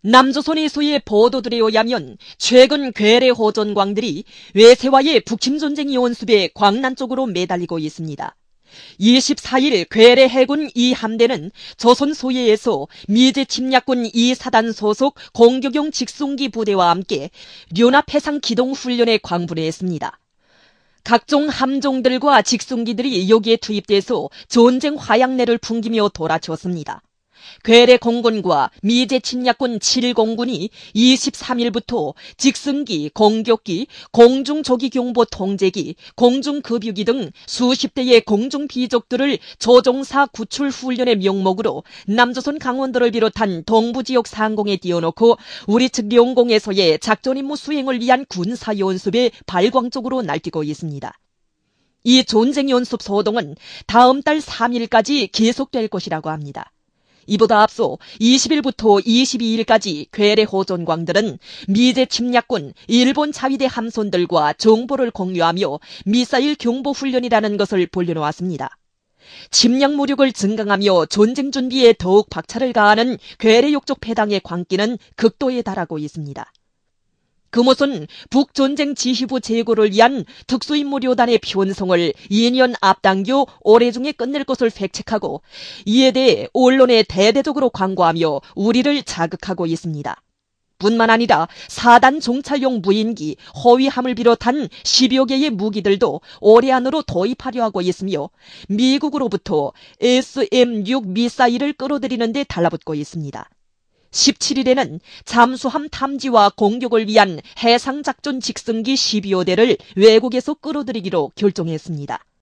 남조선에서의 보도들에 의하면 최근 괴뢰 호전광들이 외세와의 북침 전쟁 연습에 광난 쪽으로 매달리고 있습니다. 24일 괴뢰 해군 2함대는 조선 소해에서 미제 침략군 2사단 소속 공격용 직송기 부대와 함께 류납 해상 기동 훈련에 광분을 했습니다. 각종 함종들과 직송기들이 여기에 투입돼서 전쟁 화약내를 풍기며 돌아쳤습니다. 괴뢰 공군과 미제 침략군 7공군이 23일부터 직승기, 공격기, 공중조기경보 통제기, 공중급유기 등 수십 대의 공중비족들을 조종사 구출 훈련의 명목으로 남조선 강원도를 비롯한 동부지역 상공에 띄워놓고 우리 측 영공에서의 작전임무 수행을 위한 군사연습에 발광적으로 날뛰고 있습니다. 이 전쟁연습 소동은 다음 달 3일까지 계속될 것이라고 합니다. 이보다 앞서 20일부터 22일까지 괴뢰 호전광들은 미제 침략군 일본 자위대 함선들과 정보를 공유하며 미사일 경보 훈련이라는 것을 벌려놓았습니다. 침략 무력을 증강하며 전쟁 준비에 더욱 박차를 가하는 괴뢰 욕적 패당의 광기는 극도에 달하고 있습니다. 금옷은 북전쟁 지휘부 제고를 위한 특수임무료단의 편성을 2년 앞당겨 올해 중에 끝낼 것을 획책하고 이에 대해 언론에 대대적으로 광고하며 우리를 자극하고 있습니다. 뿐만 아니라 4단 정찰용 무인기, 허위함을 비롯한 10여 개의 무기들도 올해 안으로 도입하려 하고 있으며 미국으로부터 SM-6 미사일을 끌어들이는 데 달라붙고 있습니다. 17일에는 잠수함 탐지와 공격을 위한 해상작전 직승기 12여 대를 외국에서 끌어들이기로 결정했습니다.